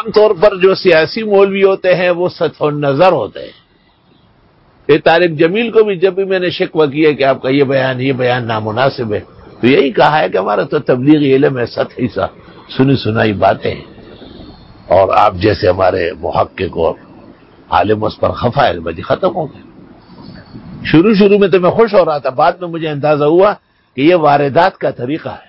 عام طور پر جو سیاسی مولوی ہوتے ہیں وہ سطح النظر ہوتے ہیں. یہ طارق جمیل کو بھی جب بھی میں نے شکوہ کیا کہ آپ کا یہ بیان نامناسب ہے تو یہی کہا ہے کہ ہمارا تو تبلیغی علم ہے، سطحی سا سنی سنائی باتیں ہیں، اور آپ جیسے ہمارے محقق اور عالم اس پر خفا ہے، بجی ختم ہو گئے. شروع میں تو میں خوش ہو رہا تھا، بعد میں مجھے اندازہ ہوا کہ یہ واردات کا طریقہ ہے،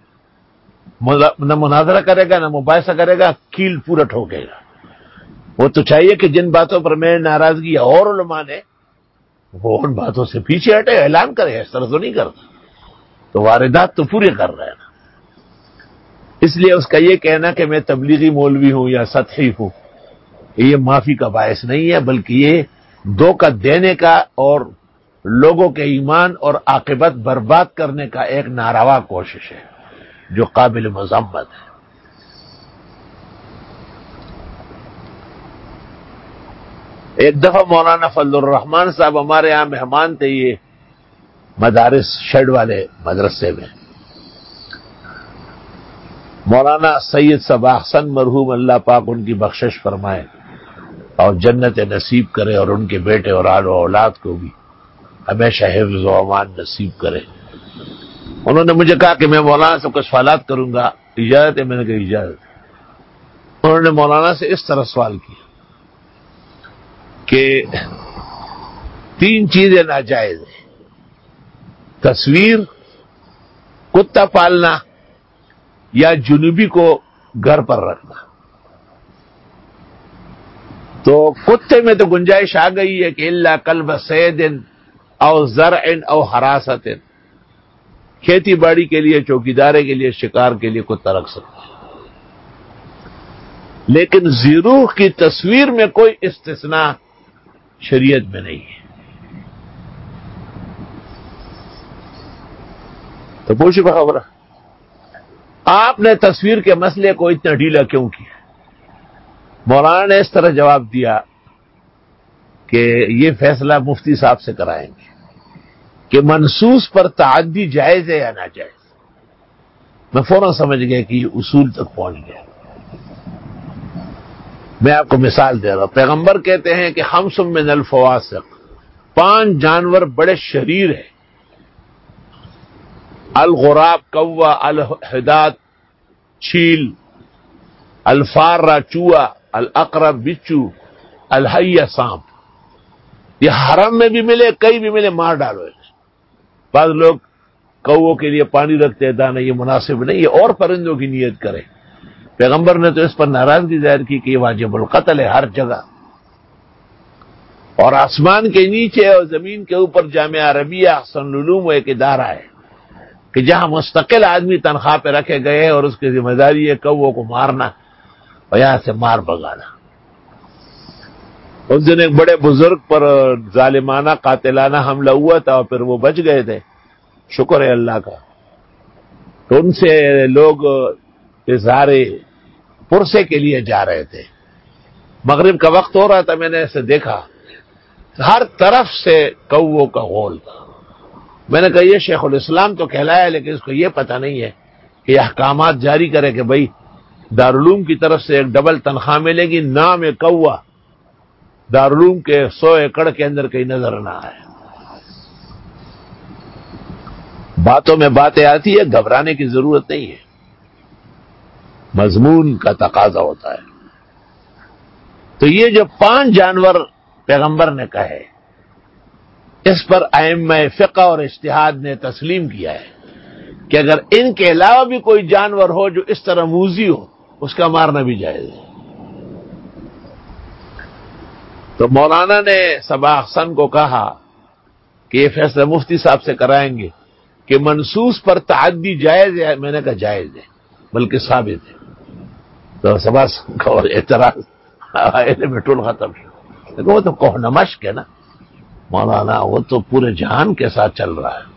نہ مناظرہ کرے گا نہ مباحثہ کرے گا، کیل پورا ٹھوکے گا. وہ تو چاہیے کہ جن باتوں پر میں ناراضگی اور علماء نے وہ ان باتوں سے پیچھے ہٹے، اعلان کرے، اس طرح تو نہیں کرتا. تو واردات تو پورے کر رہے ہیں نا. اس لیے اس کا یہ کہنا کہ میں تبلیغی مولوی ہوں یا سطحی ہوں یہ معافی کا باعث نہیں ہے، بلکہ یہ دھوکہ دینے کا اور لوگوں کے ایمان اور عاقبت برباد کرنے کا ایک ناروا کوشش ہے جو قابل مذمت ہے. ایک دفعہ مولانا فضل الرحمان صاحب ہمارے یہاں مہمان تھے، یہ مدارس شیڈ والے مدرسے میں. مولانا سید صباح حسن مرحوم اللہ پاک ان کی بخشش فرمائے اور جنت نصیب کرے، اور ان کے بیٹے اور آل و اولاد کو بھی ہمیشہ حفظ و امان نصیب کرے. انہوں نے مجھے کہا کہ میں مولانا سے کچھ سوالات کروں گا، اجازت ہے؟ میں نے کہا اجازت. انہوں نے مولانا سے اس طرح سوال کیا کہ 3 چیزیں ناجائز ہیں: تصویر، کتا پالنا، یا جنوبی کو گھر پر رکھنا. تو کتے میں تو گنجائش آ گئی ہے کہ الا کلب صید او زرع او حراست، کھیتی باڑی کے لیے، چوکیداری کے لیے، شکار کے لیے کتا رکھ سکتے ہیں. لیکن زیروح کی تصویر میں کوئی استثناء شریعت میں نہیں ہے. تو پوچھو خبر آپ نے تصویر کے مسئلے کو اتنا ڈھیلا کیوں کیا؟ مولانا نے اس طرح جواب دیا کہ یہ فیصلہ مفتی صاحب سے کرائیں گے کہ منصوص پر تعدی جائز ہے یا ناجائز. میں فوراً سمجھ گیا کہ یہ اصول تک پہنچ گیا. میں آپ کو مثال دے رہا ہوں. پیغمبر کہتے ہیں کہ خمس من الفواسق، 5 جانور بڑے شریر ہیں: الغراب کوا، الحداد چھیل، الفارہ چوہا، الاقرب بچو، الحیہ سانپ. یہ حرم میں بھی ملے، کہیں بھی ملے، مار ڈالو. بعض لوگ کووں کے لیے پانی رکھتے ہیں دانا، یہ مناسب نہیں ہے، اور پرندوں کی نیت کرے. پیغمبر نے تو اس پر ناراضگی ظاہر کی کہ یہ واجب القتل ہے ہر جگہ. اور آسمان کے نیچے اور زمین کے اوپر جامعہ عربیہ احسن العلوم ایک ادارہ ہے کہ جہاں مستقل آدمی تنخواہ پہ رکھے گئے اور اس کی ذمہ داری ہے کووں کو مارنا اور یہاں سے مار بگانا. اس دن ایک بڑے بزرگ پر ظالمانہ قاتلانہ حملہ ہوا تھا اور پھر وہ بچ گئے تھے، شکر ہے اللہ کا. تو ان سے لوگ اظہار پرسے کے لیے جا رہے تھے. مغرب کا وقت ہو رہا تھا، میں نے ایسے دیکھا ہر طرف سے کووں کا غول تھا. میں نے کہا یہ شیخ الاسلام تو کہلایا لیکن اس کو یہ پتہ نہیں ہے کہ احکامات جاری کرے کہ بھئی دارالعلوم کی طرف سے ایک ڈبل تنخواہ ملے گی، نام کوا دارالعلوم کے 100 ایکڑ کے اندر کہیں نظر نہ آئے. باتوں میں باتیں آتی ہے، گھبرانے کی ضرورت نہیں ہے، مضمون کا تقاضا ہوتا ہے. تو یہ جو 5 جانور پیغمبر نے کہے اس پر ائمہ فقہ اور اجتہاد نے تسلیم کیا ہے کہ اگر ان کے علاوہ بھی کوئی جانور ہو جو اس طرح موذی ہو اس کا مارنا بھی جائز ہے. تو مولانا نے صباح حسن کو کہا کہ یہ فیصلہ مفتی صاحب سے کرائیں گے کہ منصوص پر تعدی جائز ہے. میں نے کہا جائز ہے بلکہ ثابت ہے. تو صباح حسن کا اور اعتراض علم ٹول ختم. لیکن وہ تو کوہ نمشق ہے نا مولانا، وہ تو پورے جہان کے ساتھ چل رہا ہے.